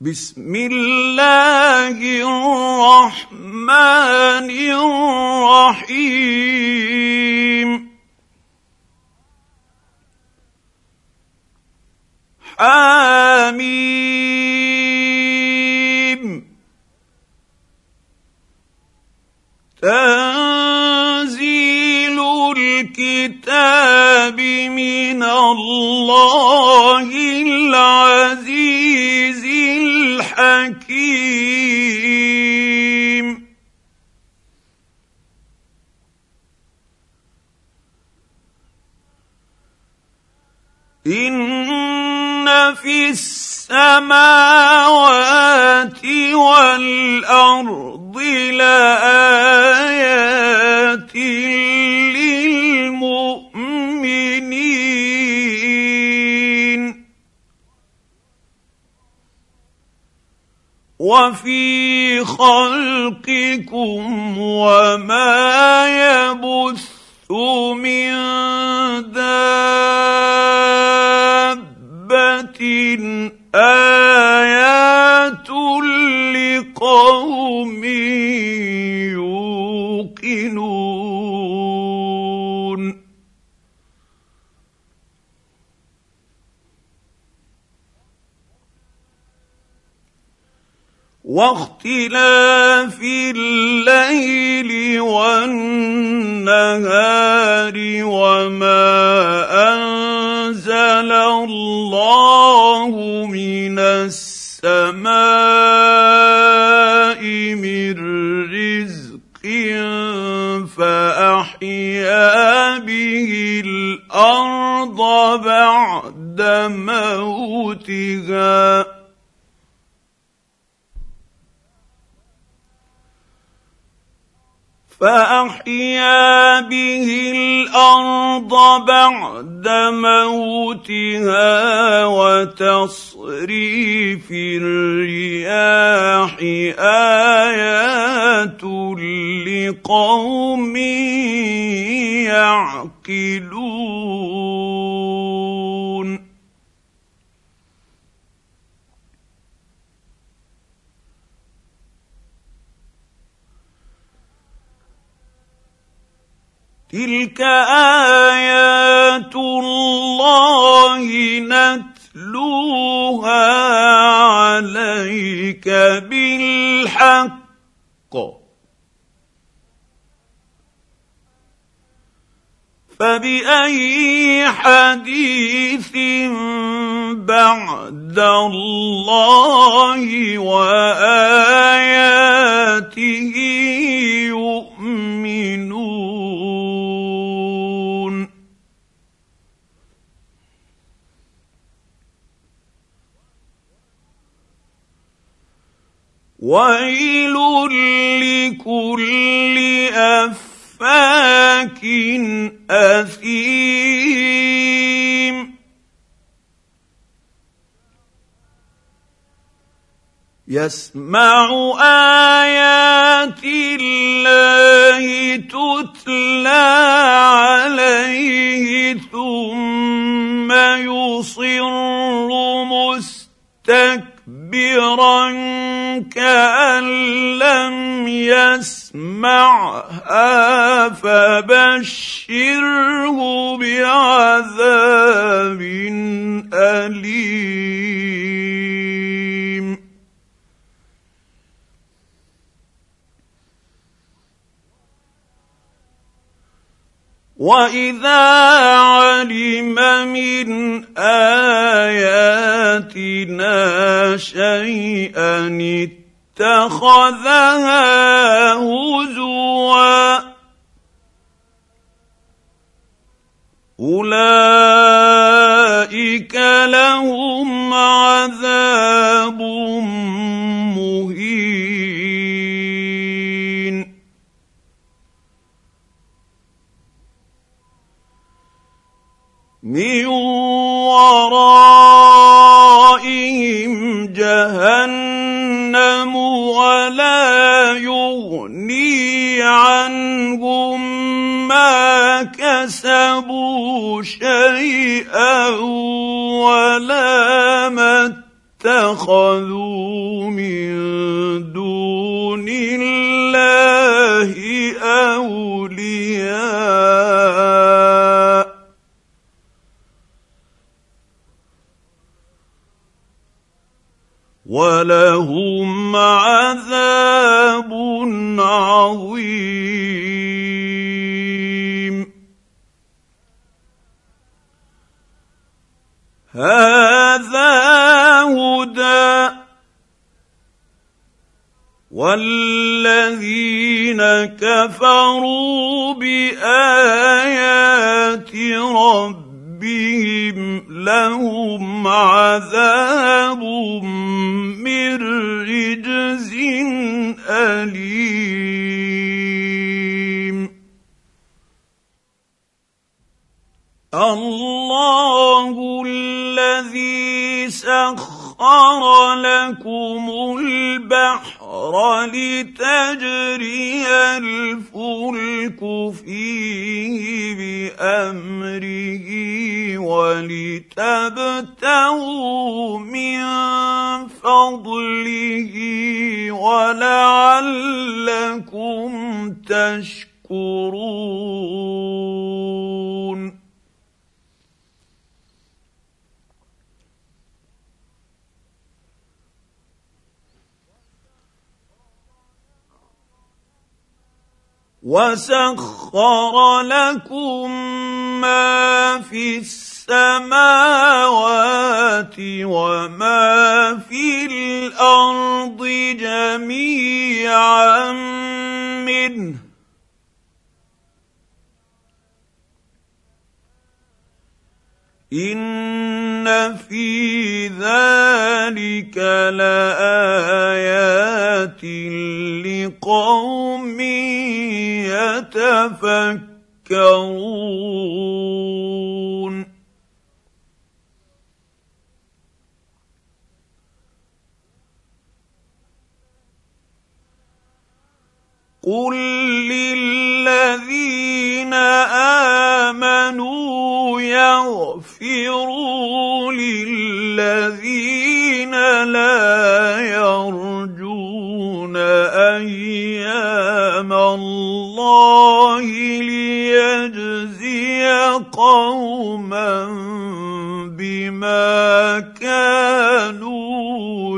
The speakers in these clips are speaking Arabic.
بسم الله الرحمن الرحيم حميم تنزيل الكتاب من الله العزيز الحكيم إن في السماوات والأرض لآيات للمؤمنين وفي خلقكم وما يبث من دابة آيات لقوم يوقنون واختلاف الليل والنهار وما أنزل الله من السماء من رزق فأحيا به الأرض بعد موتها وتصريف الرياح آيات لقوم يعقلون تلك آيات الله نتلوها عليك بالحق فبأي حديث بعد الله وآياته يؤمنون ويل لكل أفاك أثيم يسمع آيات الله تتلى عليه ثم يصر مستكبرا كأن لم يسمعها فبشره بعذاب أليم وإذا علم من آياتنا شيئا اتخذها هزوا أولئك لهم عذاب مهين من ورائهم جهنم ولا يغني عنهم ما كسبوا شيئا ولا ما اتخذوا من دون الله أولياء ولهم عذاب عظيم. هذا هدى والذين كفروا بآيات ربهم لهم عذاب من رجز أليم. الله الذي سخر لكم البحر لتجري الفلك فيه بأمره ولتبتغوا من فضله ولعلكم تشكرون. وسخر لكم ما في السماوات وما في الأرض جميعا منه إن في ذلك لآيات لقوم يتفكرون. قل للذين آمنوا يغفروا للذين لا يرجون أيام الله ليجزي قوما بما كانوا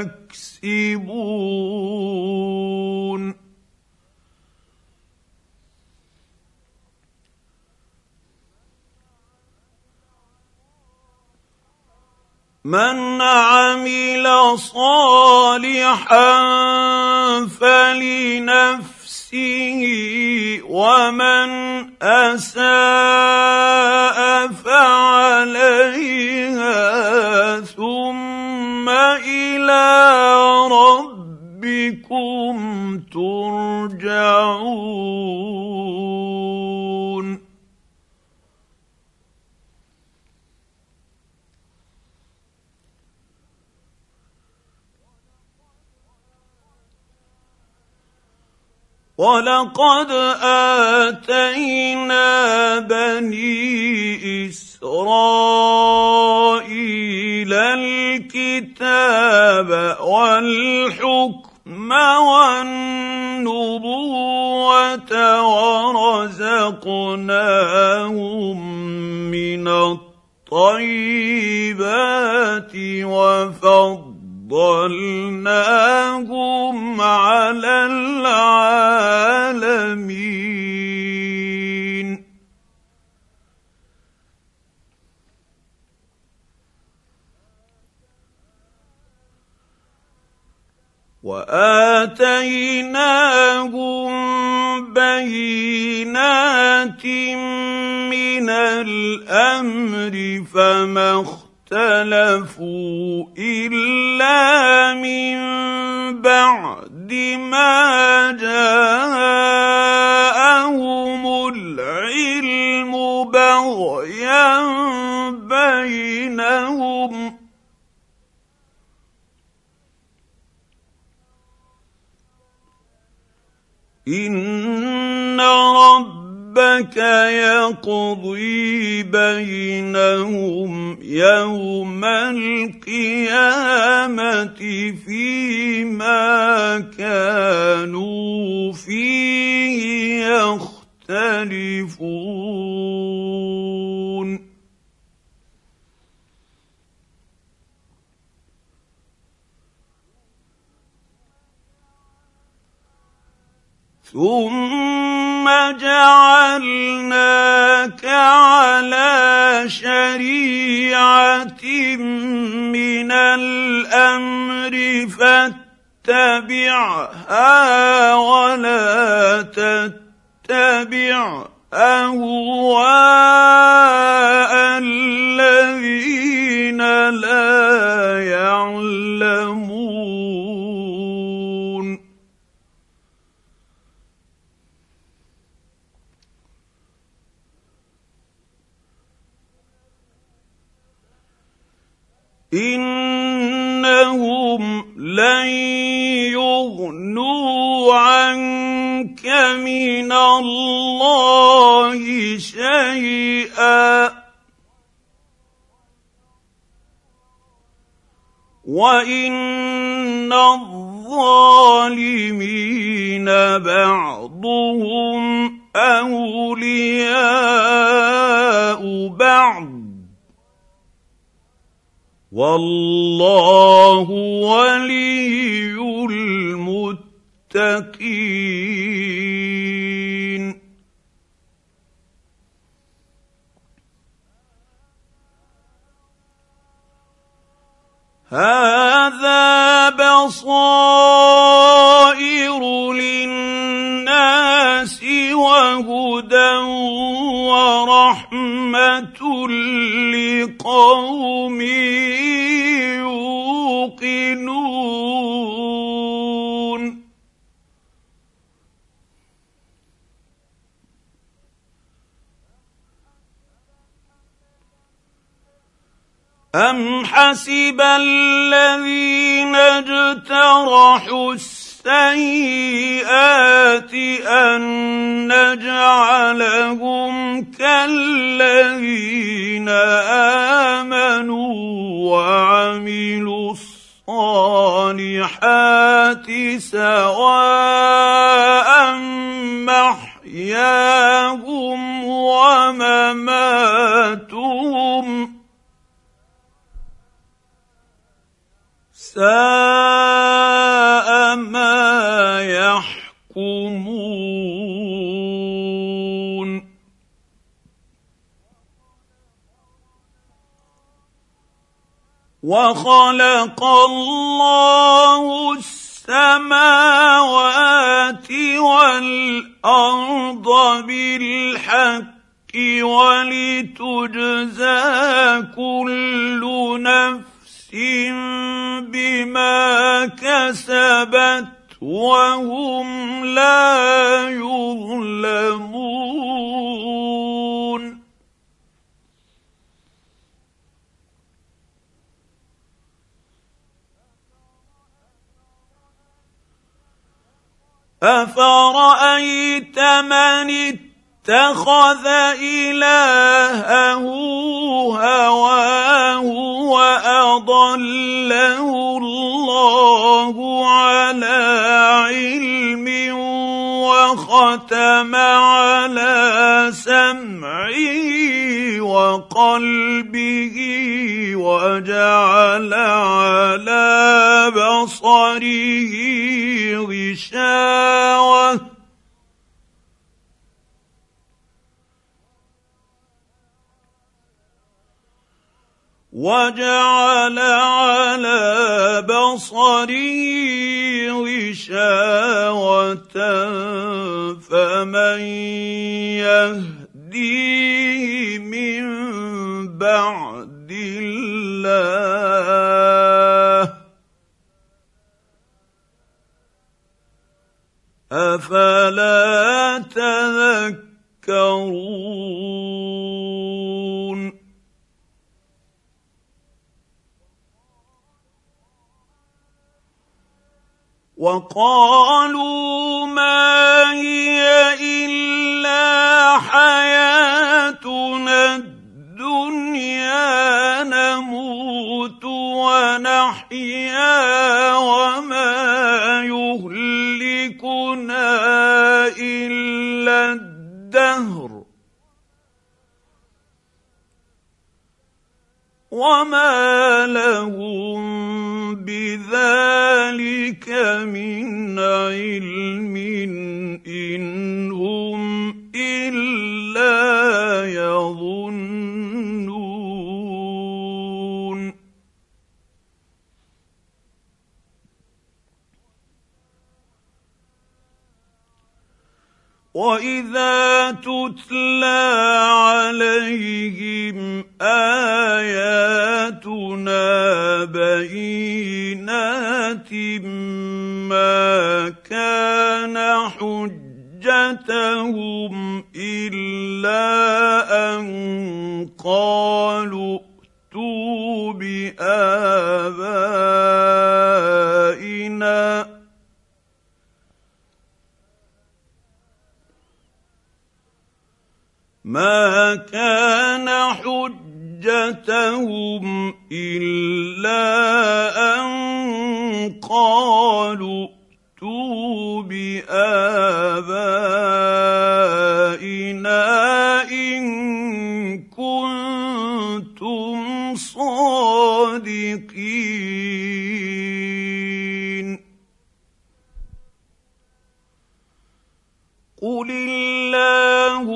يكسبون. من عمل صالحا فلنفسه ومن أساء فعليها ثم إلى ربكم ترجعون. ولقد آتينا بني إسرائيل الكتاب والحكم والنبوة ورزقناهم من الطيبات وفضلناهم على العالمين. وآتيناهم بينات من الأمر فما اختلفوا إلا من بعد ما جاءهم العلم بغيا بينهم إن ربك يقضي بينهم يوم القيامة فيما كانوا فيه يختلفون ثم جعلناك على شريعة من الأمر فاتبعها ولا تتبع أهواء الذين لا يعلمون إنهم لن يغنوا عنك من الله شيئا وإن الظالمين بعضهم أولياء بعض والله ولي المتقين هذا بصائر للناس وهدى ورحمة لقوم يوقنون أم حسب الذين اجترحوا السيئات أن نجعلهم كالذين آمنوا وعملوا الصالحات سواء محياهم ومماتهم ساء ما يحكمون وخلق الله السماوات والأرض بالحق ولتجزى كل نفس بما كسبت وهم لا يظلمون أفرأيت من اتخذ إلهه هواه وأضله الله على علم وختم على سمعه وقلبه وجعل على بصره غشاوة وجعل على بصره غشاوة فمن يهديه من بعد الله أفلا تذكرون وقالوا ما هي إلا ونموت ونحيا وما يهلكنا إلا الدهر وما لهم بذلك من علم إن هم إلا يظنون. وإذا تتلى عليهم آياتنا بينات ما كان حجتهم إلا أن قالوا ائتوا بآبائنا ما كان حجتهم إلا أن قالوا ائتوا بآبائنا إن كنتم صادقين. قل الله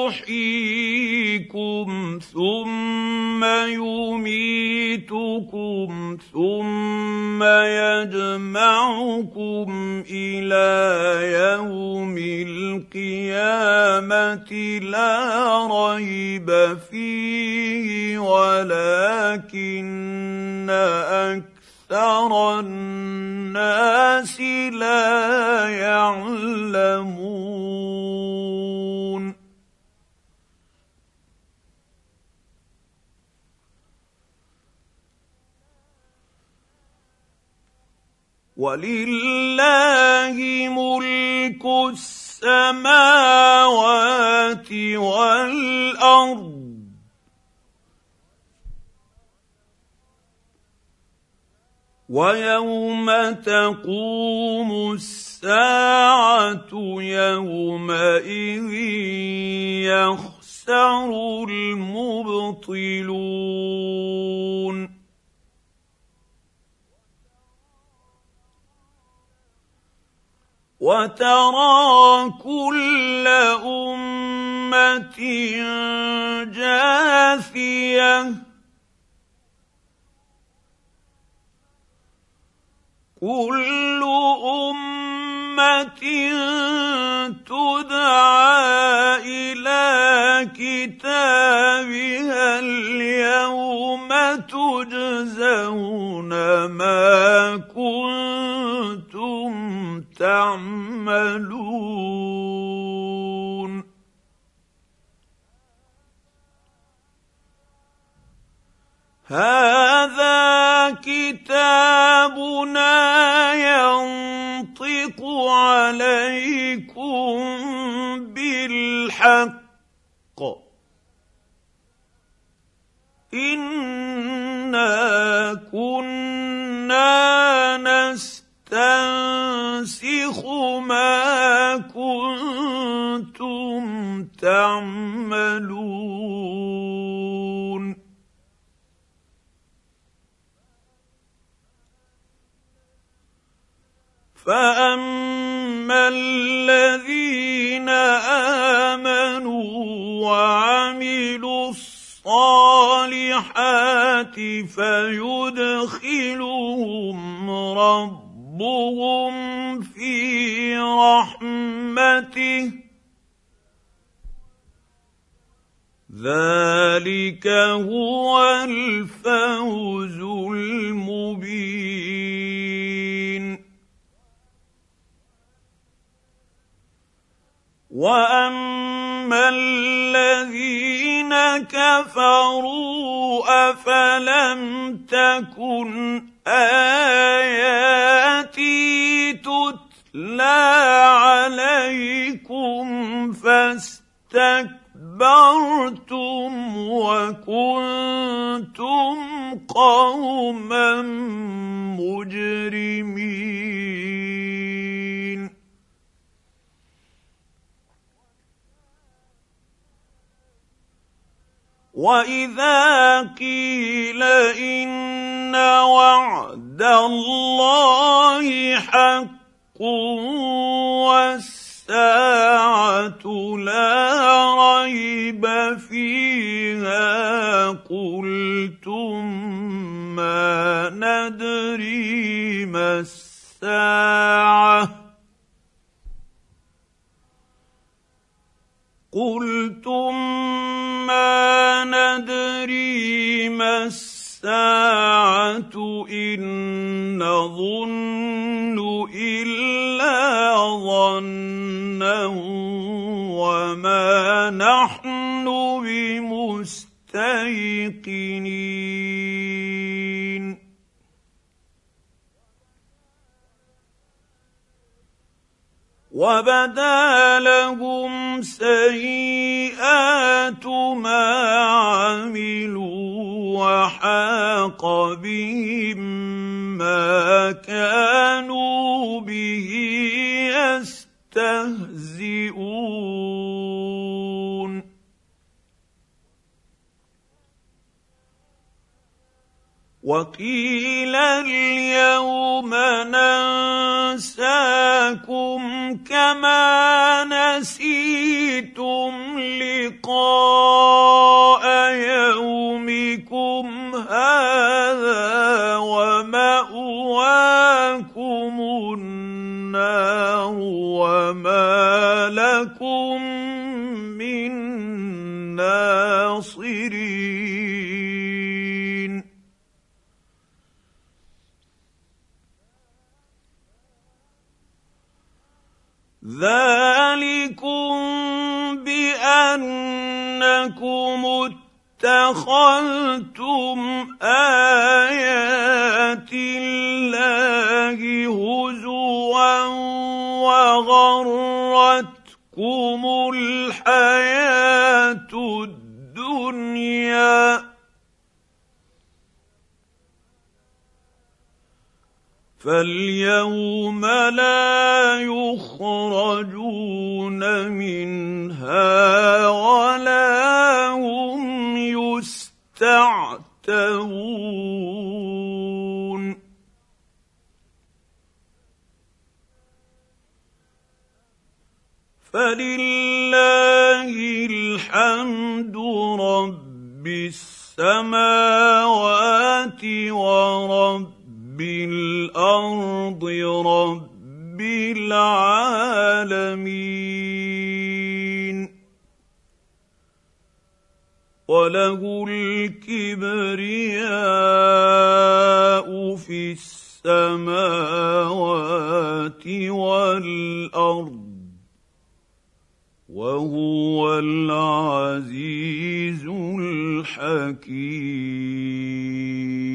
يحييكم ثم يميتكم ثم يجمعكم إلى يوم القيامة لا ريب فيه ولكن أكثر الناس لا يعلمون. ولله ملك السماوات والأرض ويوم تقوم الساعة يومئذ يخسر المبطلون. وترى كل أمة جاثية كل أمة تدعى إلى كتابها اليوم تجزون ما كنتم تعملون. هذا كتابنا ينطق عليكم بالحق إنا كنا نستنسخ ما كنتم تعملون. فأما الذين آمنوا وعملوا الصالحات فيدخلهم ربهم في رحمته ذلك هو الفوز المبين. وأما الذين كفروا أفلم تكن آياتي تتلى عليكم فاستكبرتم وكنتم قوما مجرمين واذا قيل ان وعد الله حق والساعه لا ريب فيها قلتم ما ندري ما الساعه إن نظن إلا ظنا وما نحن بمستيقنين وبدا لهم سيئات ما عملوا وحاق بهم ما كانوا به يستهزئون وقيل اليوم ننساكم كما نسيتم لقاء يومكم هذا ومأواكم النار وما لكم من ناصرين ذلكم بأنكم اتخذتم آيات الله هزوا وغرتكم الحياة الدنيا فاليوم لا يخرجون منها ولا هم يستعتبون فلله الحمد رب السماوات ورب الأرض رب العالمين وله الكبرياء في السماوات والأرض وهو العزيز الحكيم